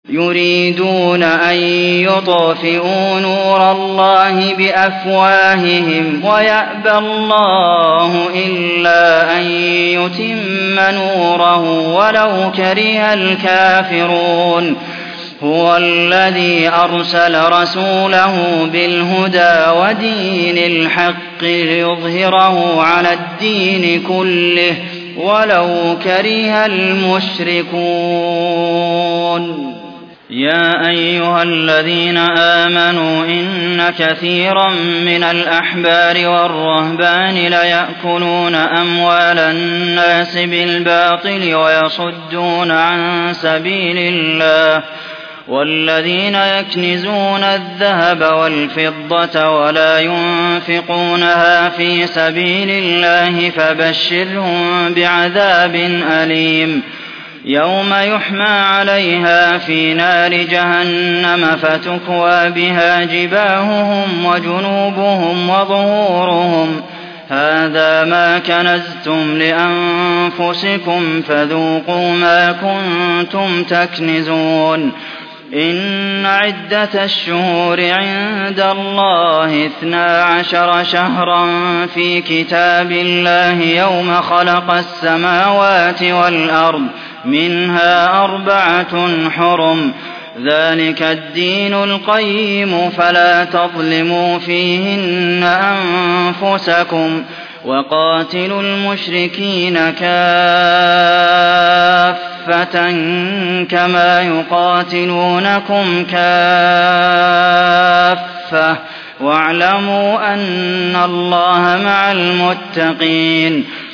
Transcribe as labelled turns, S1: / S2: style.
S1: يريدون أن يطفئوا نور الله بأفواههم ويأبى الله إلا أن يتم نوره ولو كره الكافرون هو الذي أرسل رسوله بالهدى ودين الحق ليظهره على الدين كله ولو كره المشركون يا أيها الذين آمنوا إن كثيرا من الأحبار والرهبان ليأكلون أموال الناس بالباطل ويصدون عن سبيل الله والذين يكنزون الذهب والفضة ولا ينفقونها في سبيل الله فبشرهم بعذاب أليم يوم يحمى عليها في نار جهنم فتكوى بها جباههم وجنوبهم وظهورهم هذا ما كنزتم لأنفسكم فذوقوا ما كنتم تكنزون إن عدة الشهور عند الله 12 شهرا في كتاب الله يوم خلق السماوات والأرض منها 4 حرم ذلك الدين القيم فلا تظلموا فيهن أنفسكم وقاتلوا المشركين كافة كما يقاتلونكم كافة واعلموا أن الله مع المتقين